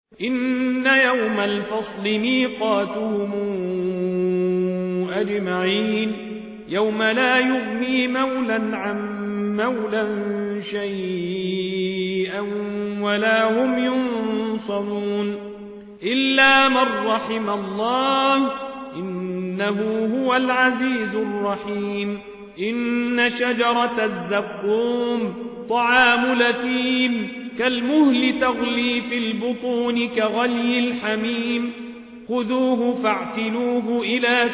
إن يوم الفصل ميقاتهم أجمعين يوم لا يغني مولا عن مولا شيئا ولا هم ينصرون إلا من رحم الله إنه هو العزيز الرحيم إن شجرة الزقوم طعام لثيم كالمهل تغلي في البطون كغلي الحميم خذوه فاعتلوه إلى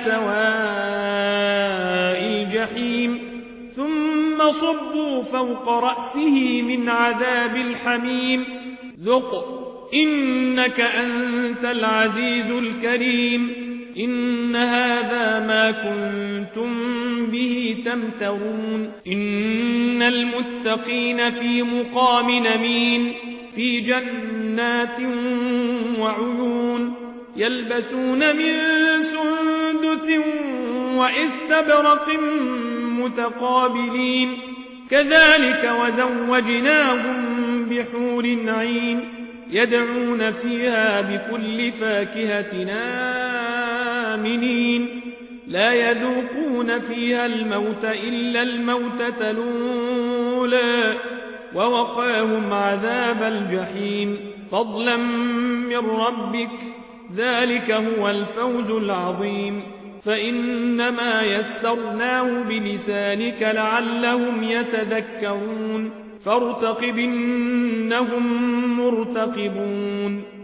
سواء الجحيم ثم صبوا فوق رأسه من عذاب الحميم ذق إنك أنت العزيز الكريم إن هذا ما كنتم به تمترون إن المتقين في مقام أمين في جنات وعيون يلبسون من سندس واستبرق متقابلين كذلك وزوجناهم بحور عين يدعون فيها بكل فاكهة آمنين لا يذوقون فيها الموت إلا الموتة الأولى ووقاهم عذاب الجحيم فضلا من ربك ذلك هو الفوز العظيم فإنما يسرناه بلسانك لعلهم يتذكرون فارتقب إنهم مرتقبون